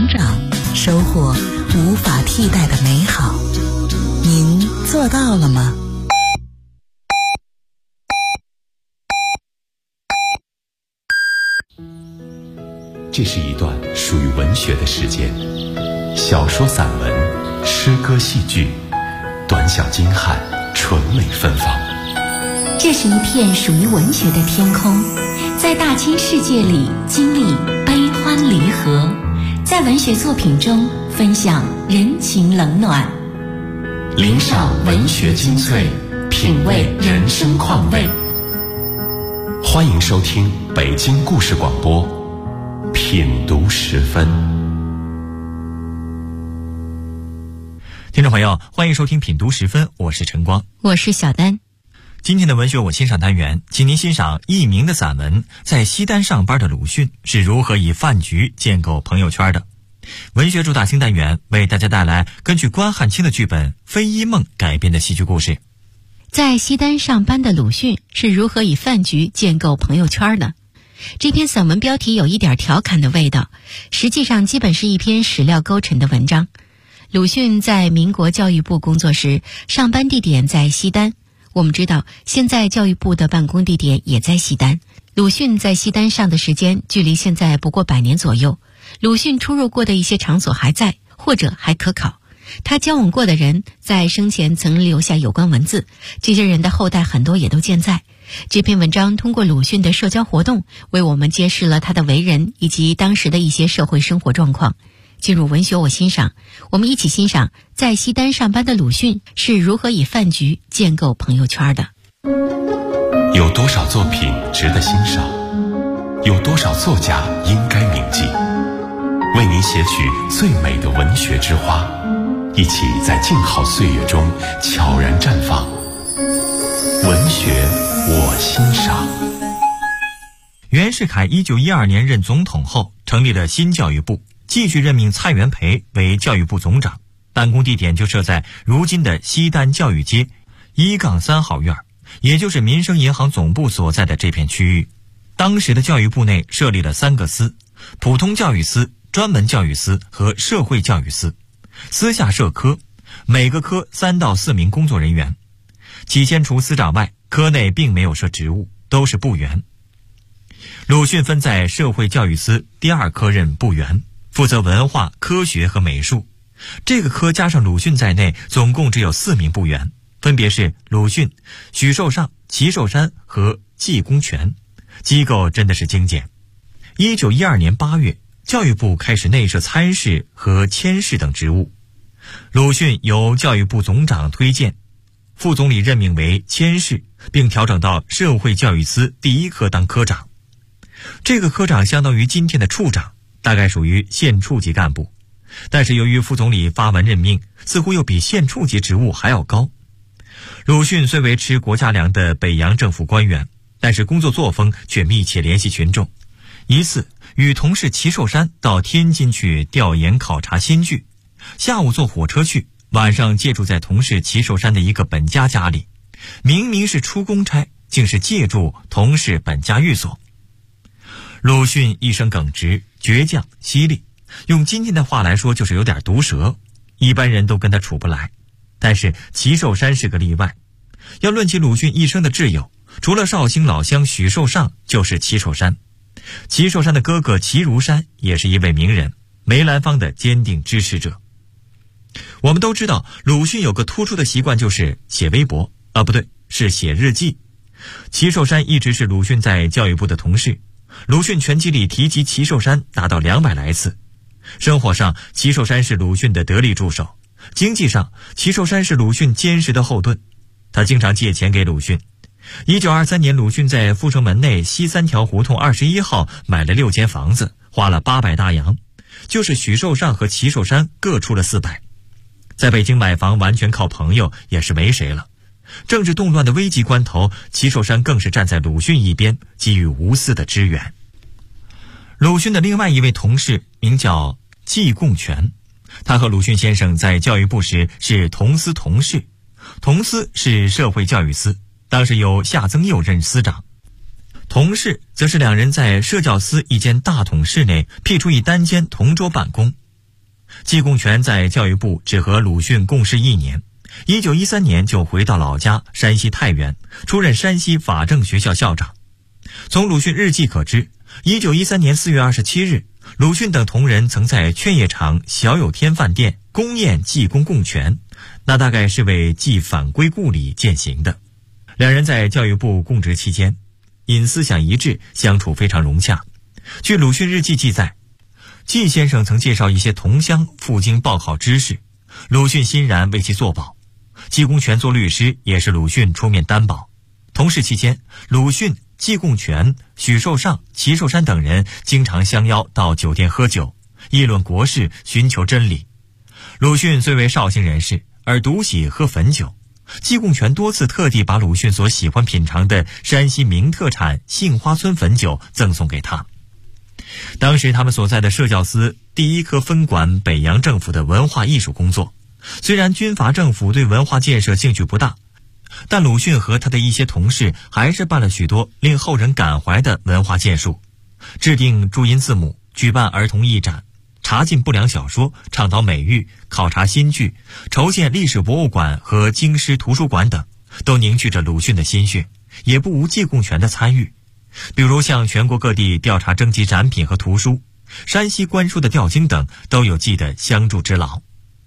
成长，收获无法替代的美好。您做到了吗？ 这是一段属于文学的时间，小说、散文、诗歌、戏剧，短小精悍，纯美芬芳。 这是一片属于文学的天空，在大千世界里经历悲欢离合，在文学作品中分享人情冷暖， 领赏文学精粹，品味人生况味。欢迎收听北京故事广播品读时分。 听众朋友，欢迎收听品读时分，我是晨光， 我是小丹。 今天的文学我欣赏单元，请您欣赏佚名的散文《在西单上班的鲁迅是如何以饭局建构朋友圈的》。文学主打星单元为大家带来根据关汉卿的剧本《非一梦》改编的戏剧故事。 在西单上班的鲁迅是如何以饭局建构朋友圈的？这篇散文标题有一点调侃的味道，实际上基本是一篇史料勾陈的文章。鲁迅在民国教育部工作时，上班地点在西单。我们知道，现在教育部的办公地点也在西单。鲁迅在西单上的时间距离现在不过100年左右。鲁迅出入过的一些场所还在，或者还可考。他交往过的人在生前曾留下有关文字，这些人的后代很多也都健在。这篇文章通过鲁迅的社交活动，为我们揭示了他的为人以及当时的一些社会生活状况。进入文学我欣赏，我们一起欣赏在西单上班的鲁迅是如何以饭局建构朋友圈的。 有多少作品值得欣赏？有多少作家应该铭记？为您写取最美的文学之花，一起在静好岁月中悄然绽放。文学我欣赏。 袁世凯1912年任总统后，成立了新教育部，继续任命蔡元培为教育部总长，办公地点就设在如今的西单教育街1-3号院，也就是民生银行总部所在的这片区域。当时的教育部内设立了3个司：普通教育司、专门教育司和社会教育司。司下设科，每个科3到4名工作人员。起先除司长外，科内并没有设职务，都是部员。鲁迅分在社会教育司第2科任部员，负责文化、科学和美术。这个科加上鲁迅在内，总共只有4名部员，分别是鲁迅、许寿尚、齐寿山和季公权。机构真的是精简。1912年8月，教育部开始内设参事和监事等职务。鲁迅由教育部总长推荐，副总理任命为监事，并调整到社会教育司第1科当科长。这个科长相当于今天的处长，大概属于县处级干部，但是由于副总理发文任命，似乎又比县处级职务还要高。鲁迅虽为吃国家粮的北洋政府官员，但是工作作风却密切联系群众。一次与同事齐寿山到天津去调研考察新剧，下午坐火车去，晚上借住在同事齐寿山的一个本家家里，明明是出公差，竟是借住同事本家寓所。鲁迅一生耿直、倔强、犀利，用今天的话来说就是有点毒舌，一般人都跟他处不来。但是齐寿山是个例外。要论起鲁迅一生的挚友，除了绍兴老乡许寿尚，就是齐寿山。齐寿山的哥哥齐如山也是一位名人，梅兰芳的坚定支持者。我们都知道鲁迅有个突出的习惯，就是写微博，不对，是写日记。齐寿山一直是鲁迅在教育部的同事，鲁迅全集里提及齐寿山达到200来次。生活上，齐寿山是鲁迅的得力助手；经济上，齐寿山是鲁迅坚实的后盾。他经常借钱给鲁迅。1923年，鲁迅在阜成门内西3条胡同21号买了6间房子，花了800大洋，就是许寿尚和齐寿山各出了400。在北京买房完全靠朋友，也是没谁了。政治动乱的危急关头，齐寿山更是站在鲁迅一边，给予无私的支援。鲁迅的另外一位同事名叫季贡权，他和鲁迅先生在教育部时是同司同事，同司是社会教育司，当时由夏增佑任司长。同事则是两人在社教司一间大统室内辟出一单间同桌办公， 季贡权在教育部只和鲁迅共事1年，1913年就回到老家山西太原，出任山西法政学校校长。从鲁迅日记可知，1913年4月27日，鲁迅等同仁曾在劝业场小有天饭店公宴季公贡权，那大概是为季返归故里饯行的。两人在教育部供职期间，因思想一致，相处非常融洽。据鲁迅日记记载，季先生曾介绍一些同乡赴京报考知识，鲁迅欣然为其作保。季贡权做律师也是鲁迅出面担保。同事期间，鲁迅、季贡权、许寿裳、齐寿山等人经常相邀到酒店喝酒，议论国事，寻求真理。鲁迅虽为绍兴人士，而独喜喝汾酒。季贡权多次特地把鲁迅所喜欢品尝的山西名特产杏花村汾酒赠送给他。当时他们所在的社教司第1科分管北洋政府的文化艺术工作，虽然军阀政府对文化建设兴趣不大，但鲁迅和他的一些同事还是办了许多令后人感怀的文化建树，制定注音字母，举办儿童艺展，查禁不良小说，倡导美育，考察新剧，筹建历史博物馆和京师图书馆等，都凝聚着鲁迅的心血，也不无季贡权的参与。比如向全国各地调查征集展品和图书，山西官书的调经等，都有季的相助之劳。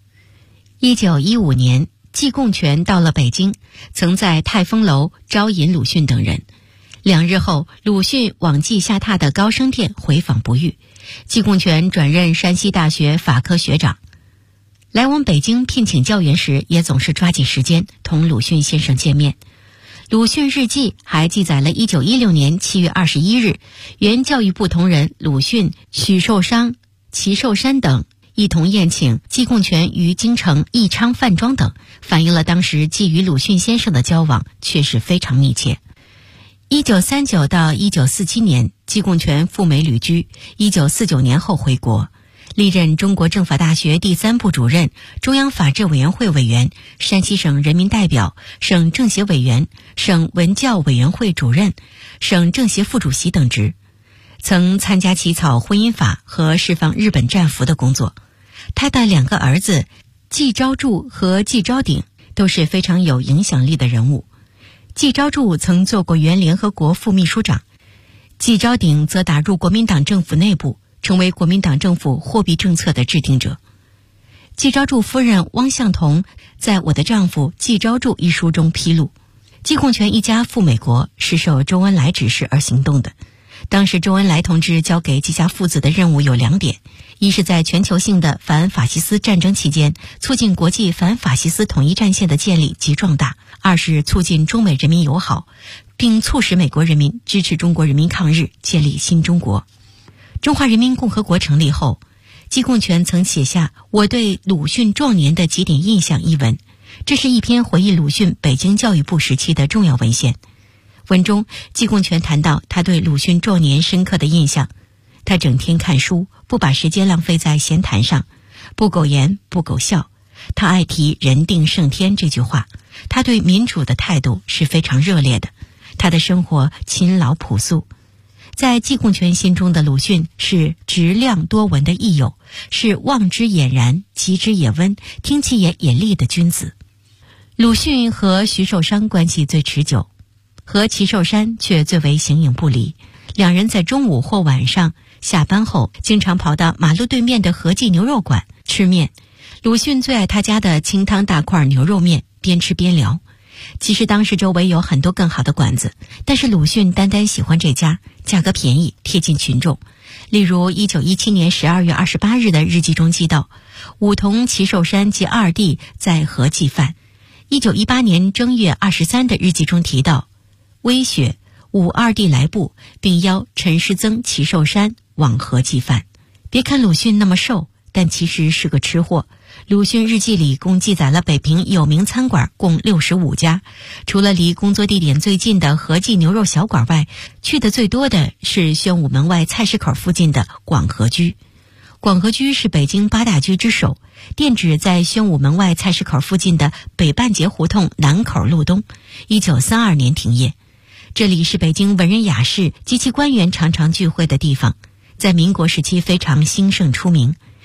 1915年，季贡权到了北京，曾在泰丰楼招引鲁迅等人。2日后，鲁迅往季下榻的高升殿回访不遇，季贡权转任山西大学法科学长。来往北京聘请教员时，也总是抓紧时间同鲁迅先生见面。鲁迅日记还记载了1916年7月21日，原教育部同仁鲁迅、许寿裳、齐寿山等一同宴请季贡权于京城义昌饭庄等，反映了当时季与鲁迅先生的交往确实非常密切。1939到1947年，季贡权赴美旅居，1949年后回国，历任中国政法大学第3部主任、中央法制委员会委员、山西省人民代表、省政协委员、省文教委员会主任、省政协副主席等职，曾参加起草婚姻法和释放日本战俘的工作。他的2个儿子季昭柱和季昭鼎都是非常有影响力的人物。季昭柱曾做过原联合国副秘书长，季昭鼎则打入国民党政府内部，成为国民党政府货币政策的制定者。季昭柱夫人汪向彤在《我的丈夫季昭柱》一书中披露，季贡权一家赴美国是受周恩来指示而行动的。当时周恩来同志交给季家父子的任务有2点，一是在全球性的反法西斯战争期间促进国际反法西斯统一战线的建立及壮大，二是促进中美人民友好，并促使美国人民支持中国人民抗日，建立新中国。中华人民共和国成立后，季贡权曾写下《我对鲁迅壮年的几点印象》一文，这是一篇回忆鲁迅北京教育部时期的重要文献。文中，季贡权谈到他对鲁迅壮年深刻的印象：他整天看书，不把时间浪费在闲谈上，不苟言，不苟笑。他爱提人定胜天这句话，他对民主的态度是非常热烈的。他的生活勤劳朴素。在季贡权心中的鲁迅是直量多闻的益友，是望之俨然，及之也温，听其言也利的君子。鲁迅和徐寿裳关系最持久，和齐寿山却最为形影不离。2人在中午或晚上下班后，经常跑到马路对面的和记牛肉馆吃面。鲁迅最爱他家的清汤大块牛肉面，边吃边聊。其实当时周围有很多更好的馆子，但是鲁迅单单喜欢这家，价格便宜，贴近群众。例如1917年12月28日的日记中记道，武同齐寿山及二弟在和记饭。1918年正月23的日记中提到，微雪武二弟来部，并邀陈师曾、齐寿山往和记饭。别看鲁迅那么瘦，但其实是个吃货。鲁迅日记里共记载了北平有名餐馆共65家，除了离工作地点最近的和记牛肉小馆外，去的最多的是宣武门外菜市口附近的广和居。广和居是北京8大居之首，店址在宣武门外菜市口附近的北半截胡同南口路东，1932年停业。这里是北京文人雅士及其官员常常聚会的地方，在民国时期非常兴盛出名。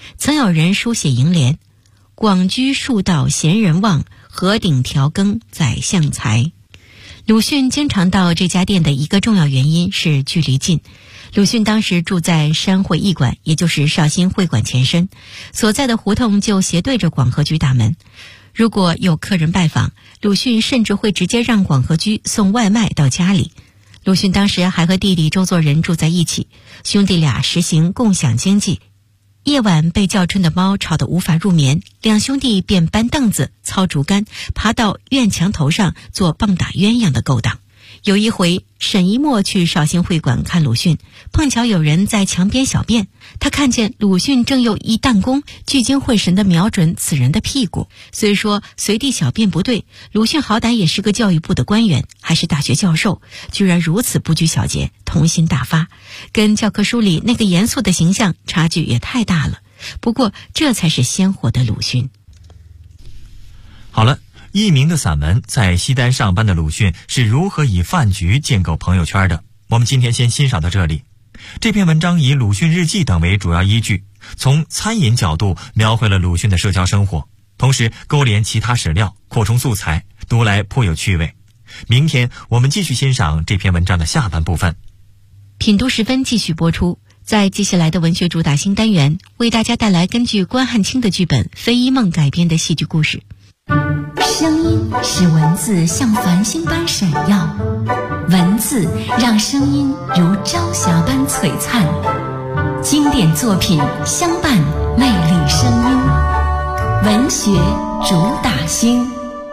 曾有人书写楹联：广居数道闲人望，河顶调羹宰相才。鲁迅经常到这家店的一个重要原因是距离近。鲁迅当时住在山会驿馆，也就是绍兴会馆前身，所在的胡同就斜对着广和居大门。如果有客人拜访，鲁迅甚至会直接让广和居送外卖到家里。鲁迅当时还和弟弟周作人住在一起，兄弟俩实行共享经济。夜晚被叫春的猫吵得无法入眠，两兄弟便搬凳子、操竹竿，爬到院墙头上做棒打鸳鸯的勾当。有一回，沈一墨去绍兴会馆看鲁迅，碰巧有人在墙边小便，他看见鲁迅正用一弹弓聚精会神地瞄准此人的屁股。虽说随地小便不对，鲁迅好歹也是个教育部的官员，还是大学教授，居然如此不拘小节，童心大发，跟教科书里那个严肃的形象差距也太大了。不过这才是鲜活的鲁迅。 好了，佚名的散文在西单上班的鲁迅是如何以饭局建构朋友圈的，我们今天先欣赏到这里。这篇文章以鲁迅日记等为主要依据，从餐饮角度描绘了鲁迅的社交生活，同时勾连其他史料，扩充素材，读来颇有趣味。明天我们继续欣赏这篇文章的下半部分。 品读时分继续播出，在接下来的文学主打新单元，为大家带来根据关汉卿的剧本《非一梦》改编的戏剧故事。 声音使文字像繁星般闪耀，文字让声音如朝霞般璀璨。经典作品相伴，魅力声音，文学主打星。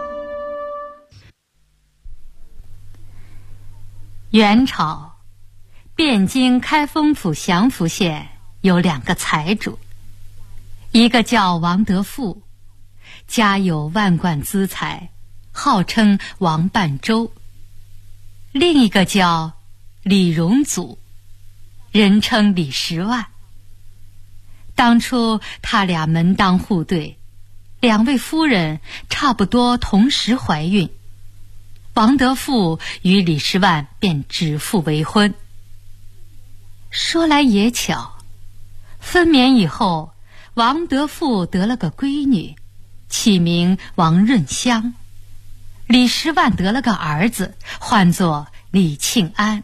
元朝汴京开封府祥符县有2个财主，一个叫王德富，家有万贯资财，号称王半洲；另一个叫李荣祖，人称李10万。当初他俩门当户对，2位夫人差不多同时怀孕，王德富与李10万便指腹为婚。说来也巧，分娩以后，王德富得了个闺女，起名王润香；李10万得了个儿子，唤作李庆安。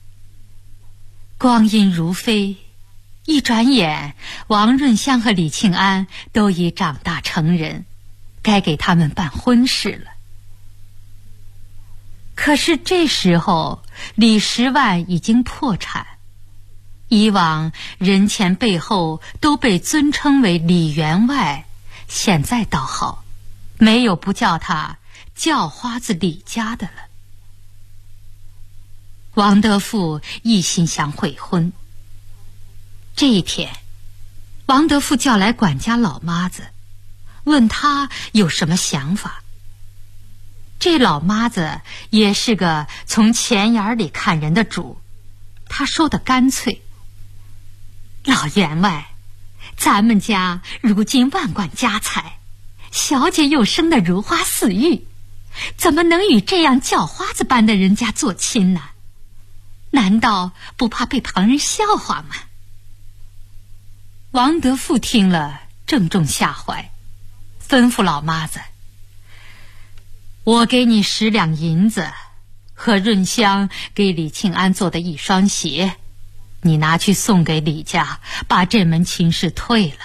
光阴如飞，一转眼，王润香和李庆安都已长大成人，该给他们办婚事了。可是这时候，李10万已经破产。以往人前背后都被尊称为李员外，现在倒好，没有不叫他叫花子李家的了。王德富一心想悔婚。这一天，王德富叫来管家老妈子，问他有什么想法。这老妈子也是个从钱眼里看人的主，他说的干脆：老员外，咱们家如今万贯家财，小姐又生得如花似玉，怎么能与这样叫花子般的人家做亲呢？难道不怕被旁人笑话吗？王德富听了正中下怀，吩咐老妈子：我给你10两银子和润香给李庆安做的1双鞋，你拿去送给李家，把这门亲事退了。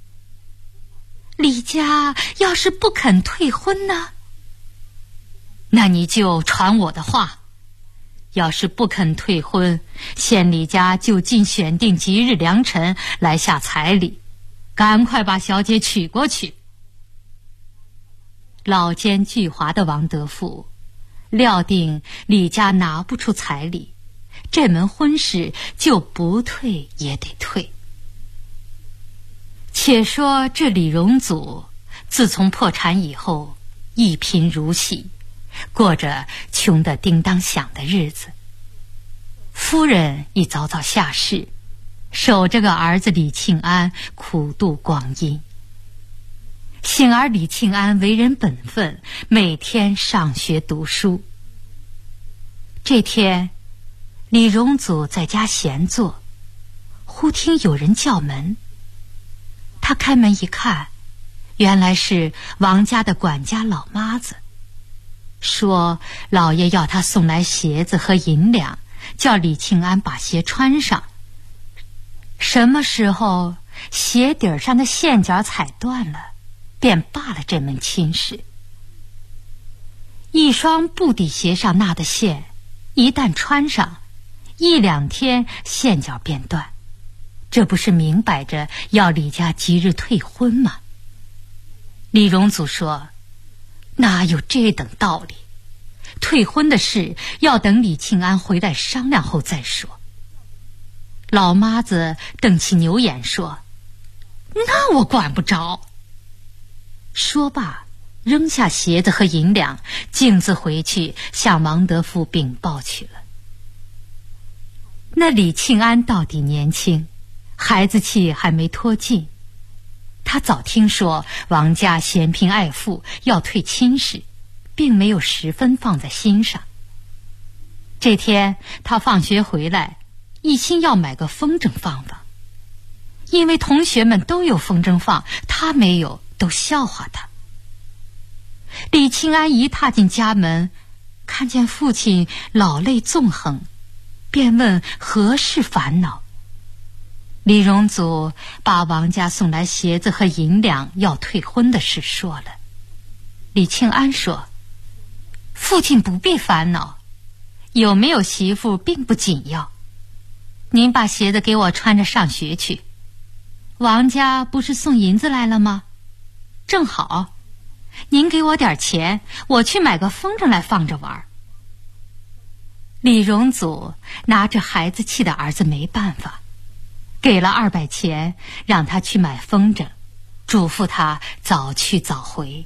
李家要是不肯退婚呢？那你就传我的话，要是不肯退婚，县李家就近选定吉日良辰来下彩礼，赶快把小姐娶过去。老奸巨猾的王德富料定李家拿不出彩礼，这门婚事就不退也得退。且说这李荣祖自从破产以后，一贫如洗，过着穷得叮当响的日子。夫人已早早下世，守着个儿子李庆安苦度光阴。幸而李庆安为人本分，每天上学读书。这天，李荣祖在家闲坐，忽听有人叫门。 他开门一看，原来是王家的管家老妈子，说老爷要他送来鞋子和银两，叫李庆安把鞋穿上。什么时候鞋底上的线脚踩断了，便罢了这门亲事。一双布底鞋上纳的线，一旦穿上，1-2天线脚便断，这不是明摆着要李家即日退婚吗？李荣祖说，哪有这等道理，退婚的事要等李庆安回来商量后再说。老妈子瞪起牛眼说，那我管不着。说罢扔下鞋子和银两，径自回去向王德富禀报去了。那李庆安到底年轻，孩子气还没脱尽，他早听说王家嫌贫爱富要退亲事，并没有十分放在心上。这天他放学回来，一心要买个风筝放放，因为同学们都有风筝放，他没有，都笑话他。李庆安一踏进家门，看见父亲老泪纵横，便问何事烦恼。李荣祖把王家送来鞋子和银两要退婚的事说了。李庆安说，父亲不必烦恼，有没有媳妇并不紧要，您把鞋子给我穿着上学去。王家不是送银子来了吗？正好，您给我点钱，我去买个风筝来放着玩。李荣祖拿着孩子气的儿子没办法，给了200钱，让他去买风筝，嘱咐他早去早回。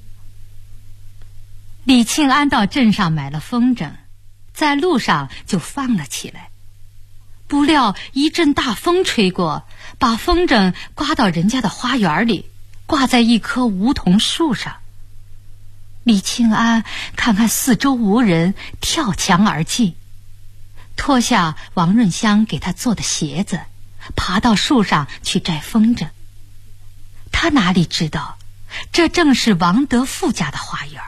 李庆安到镇上买了风筝，在路上就放了起来。不料一阵大风吹过，把风筝刮到人家的花园里，挂在一棵梧桐树上。李庆安看看四周无人，跳墙而进，脱下王润香给他做的鞋子，爬到树上去摘风筝。他哪里知道，这正是王德富家的花园。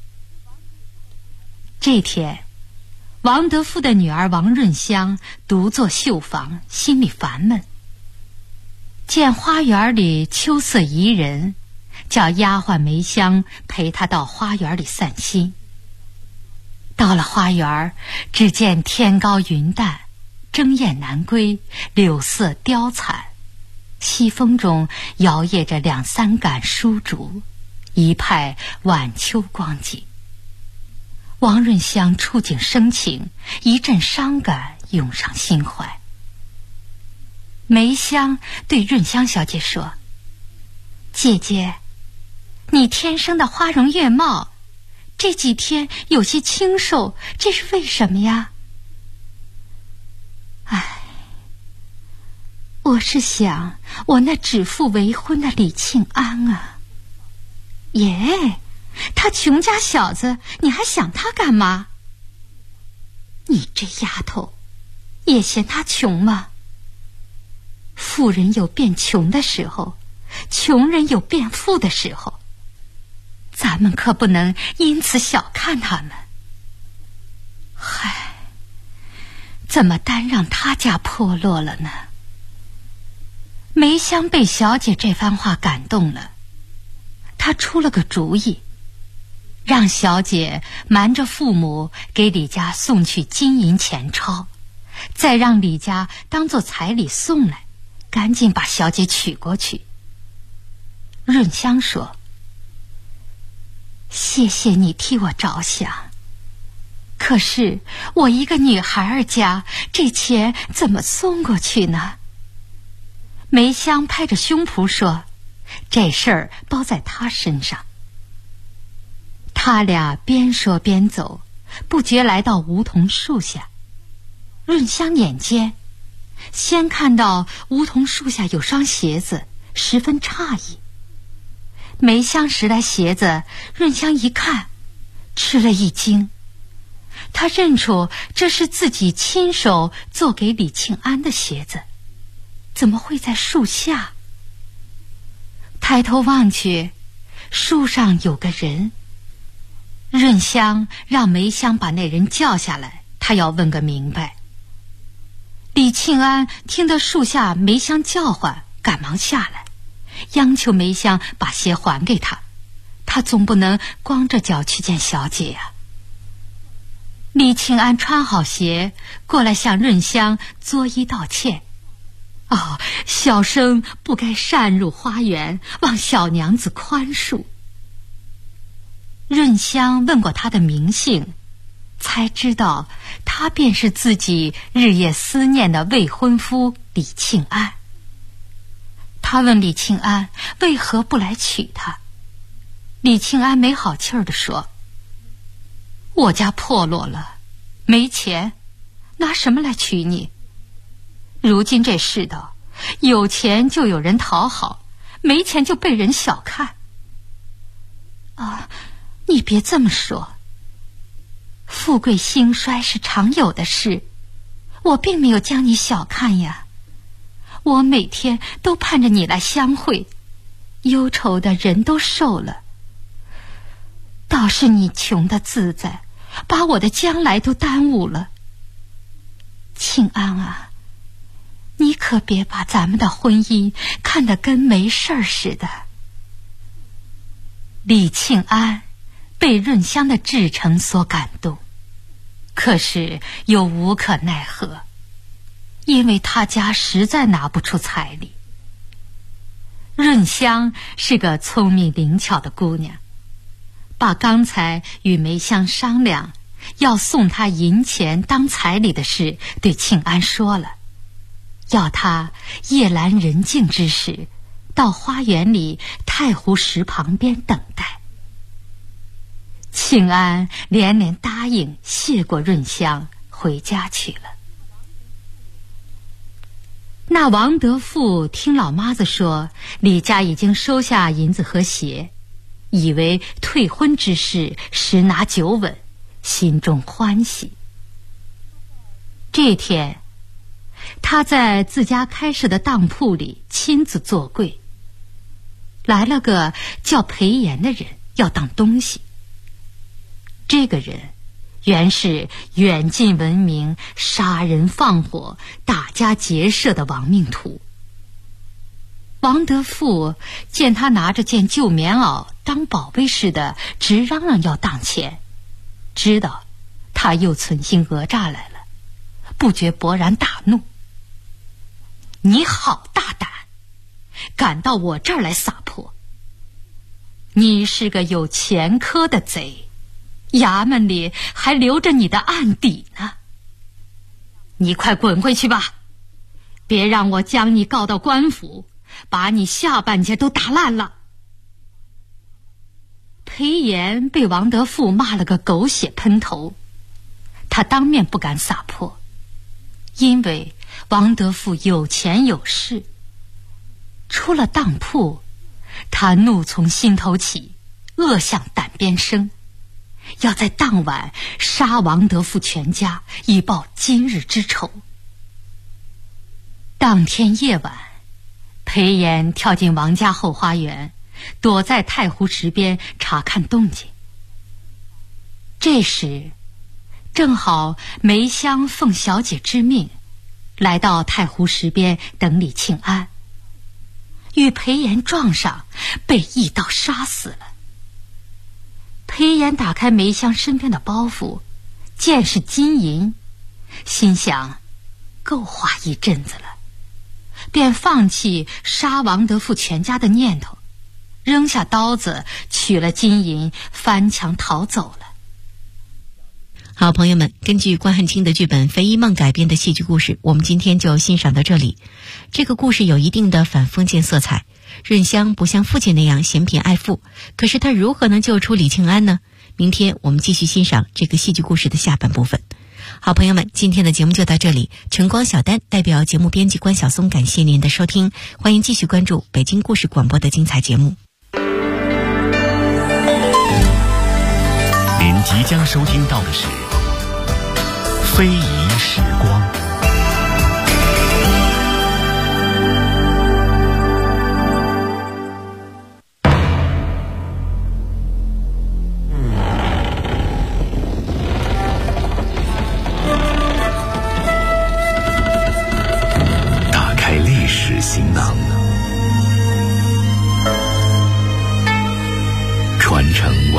这天，王德富的女儿王润香独坐绣房，心里烦闷。见花园里秋色宜人，叫丫鬟梅香陪她到花园里散心。到了花园，只见天高云淡，争雁南归，柳色凋残，西风中摇曳着2-3杆疏竹，一派晚秋光景。王润香触景生情，一阵伤感涌上心怀。梅香对润香小姐说，姐姐，你天生的花容月貌，这几天有些清瘦，这是为什么呀？我是想我那指腹为婚的李庆安啊。耶，他穷家小子，你还想他干嘛？你这丫头也嫌他穷吗？富人有变穷的时候，穷人有变富的时候，咱们可不能因此小看他们。嗨，怎么单让他家破落了呢？梅香被小姐这番话感动了，她出了个主意，让小姐瞒着父母给李家送去金银钱钞，再让李家当作彩礼送来，赶紧把小姐娶过去。润香说，谢谢你替我着想，可是我一个女孩儿家，这钱怎么送过去呢？梅香拍着胸脯说，这事儿包在她身上。他俩边说边走，不觉来到梧桐树下。润香眼尖，先看到梧桐树下有双鞋子，十分诧异。梅香拾来鞋子，润香一看，吃了一惊。她认出这是自己亲手做给李庆安的鞋子，怎么会在树下？ 抬头望去，树上有个人。润香让梅香把那人叫下来，他要问个明白。李庆安听得树下梅香叫唤，赶忙下来，央求梅香把鞋还给他，他总不能光着脚去见小姐呀。李庆安穿好鞋过来向润香作揖道歉：“哦，小生不该擅入花园，望小娘子宽恕。”润香问过他的名姓，才知道他便是自己日夜思念的未婚夫李庆安。他问李庆安为何不来娶她，李庆安没好气儿地说：“我家破落了，没钱，拿什么来娶你？如今这世道，有钱就有人讨好，没钱就被人小看。”啊，你别这么说，富贵兴衰是常有的事，我并没有将你小看呀。我每天都盼着你来相会，忧愁的人都瘦了。倒是你穷的自在，把我的将来都耽误了。庆安啊，你可别把咱们的婚姻看得跟没事儿似的。李庆安被润香的至诚所感动，可是又无可奈何，因为他家实在拿不出彩礼。润香是个聪明灵巧的姑娘，把刚才与梅香商量要送她银钱当彩礼的事对庆安说了，要他夜阑人静之时到花园里太湖石旁边等待。庆安连连答应，谢过润香，回家去了。那王德富听老妈子说李家已经收下银子和鞋，以为退婚之事十拿九稳，心中欢喜。这天他在自家开设的当铺里亲自做柜，来了个叫裴岩的人要当东西。这个人原是远近闻名、杀人放火、打家劫舍的亡命徒。王德富见他拿着件旧棉袄当宝贝似的直嚷嚷要当钱，知道他又存心讹诈来了，不觉勃然大怒：“你好大胆，敢到我这儿来撒泼！你是个有前科的贼，衙门里还留着你的案底呢。你快滚回去吧，别让我将你告到官府，把你下半截都打烂了。”裴岩被王德富骂了个狗血喷头，他当面不敢撒泼，因为王德富有钱有势。出了当铺，他怒从心头起，恶向胆边生，要在当晚杀王德富全家，以报今日之仇。当天夜晚，裴岩跳进王家后花园，躲在太湖石边查看动静。这时正好梅香奉小姐之命来到太湖石边等李庆安，与裴岩撞上，被一刀杀死了。裴岩打开梅香身边的包袱，见是金银，心想够花一阵子了，便放弃杀王德富全家的念头，扔下刀子，取了金银，翻墙逃走了。 好，朋友们，根据关汉卿的剧本《肥一梦》改编的戏剧故事，我们今天就欣赏到这里。这个故事有一定的反封建色彩，润香不像父亲那样嫌贫爱富，可是他如何能救出李庆安呢？明天我们继续欣赏这个戏剧故事的下半部分。好，朋友们，今天的节目就到这里。晨光小丹代表节目编辑关晓松，感谢您的收听，欢迎继续关注北京故事广播的精彩节目。 您即将收听到的是非遗时光。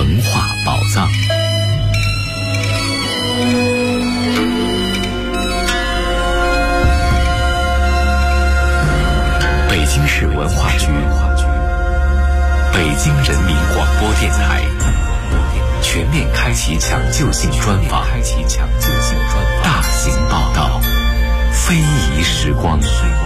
文化宝藏。北京市文化局、北京人民广播电台全面开启抢救性专访，大型报道，非遗时光。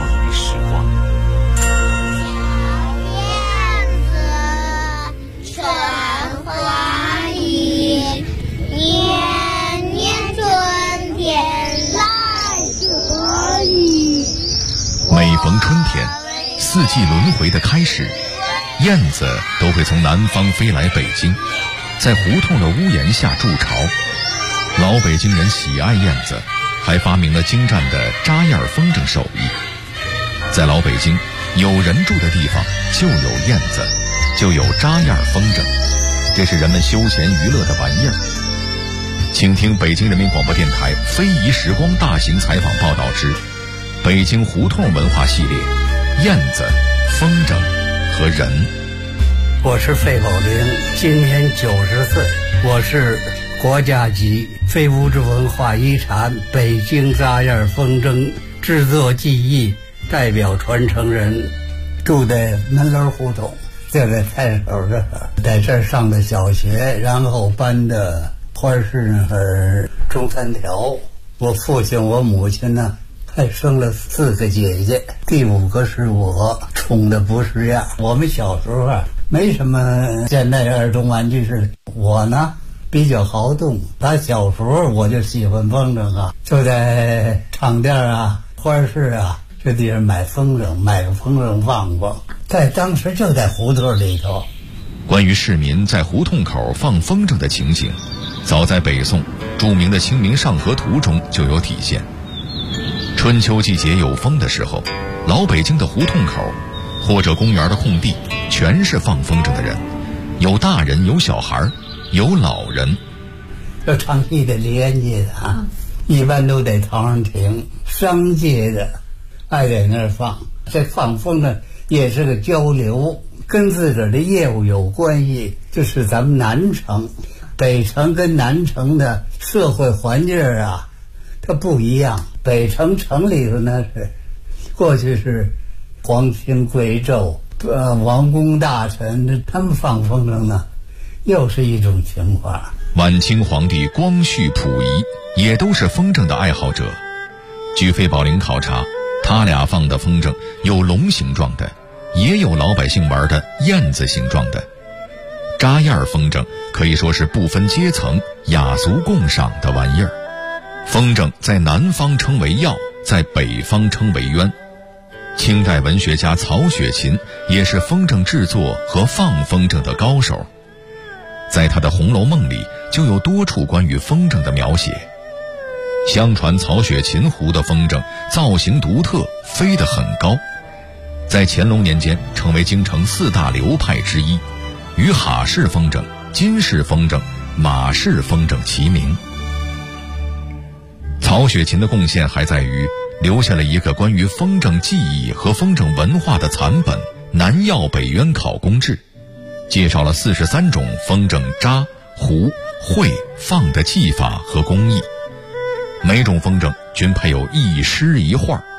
每逢春天，四季轮回的开始，燕子都会从南方飞来北京，在胡同的屋檐下筑巢。老北京人喜爱燕子，还发明了精湛的扎燕风筝手艺。在老北京，有人住的地方就有燕子，就有扎燕风筝，这是人们休闲娱乐的玩意儿。请听北京人民广播电台非遗时光大型采访报道之北京胡同文化系列，燕子、风筝和人。 我是费宝林，今年90岁，我是国家级非物质文化遗产北京扎燕风筝制作技艺代表传承人，住在门楼胡同，就在太守这儿，在这儿上的小学，然后搬的花市和中三条。我父亲我母亲呢还生了4个姐姐，第5个是我，宠的不是样。我们小时候啊没什么现代儿童玩具似的，我呢比较好动，打小时候我就喜欢风筝啊，就在厂店啊、花市啊这地方买风筝，买个风筝放放，在当时就在胡同里头。 关于市民在胡同口放风筝的情景，早在北宋著名的《清明上河图》中就有体现。春秋季节有风的时候，老北京的胡同口或者公园的空地全是放风筝的人，有大人，有小孩，有老人。 这唱戏的、连接的啊，一般都在头上停。商界的爱在那儿放，这放风筝也是个交流，跟自个儿的业务有关系。就是咱们南城、北城跟南城的社会环境啊，它不一样。北城城里头呢是过去是皇亲贵胄、王公大臣，他们放风筝呢又是一种情况。 晚清皇帝光绪、溥仪也都是风筝的爱好者。据费宝林考察，他俩放的风筝有龙形状的，也有老百姓玩的燕子形状的。扎燕风筝可以说是不分阶层、雅俗共赏的玩意儿。风筝在南方称为药，在北方称为鸢。清代文学家曹雪芹也是风筝制作和放风筝的高手，在他的《红楼梦》里就有多处关于风筝的描写。相传曹雪芹胡的风筝造型独特，飞得很高，在乾隆年间成为京城4大流派之一，与哈式风筝、金式风筝、马式风筝齐名。曹雪芹的贡献还在于留下了一个关于风筝技艺和风筝文化的残本《南药北渊考工志》，介绍了43种风筝扎、胡、会、放的技法和工艺，每种风筝均配有一诗一画。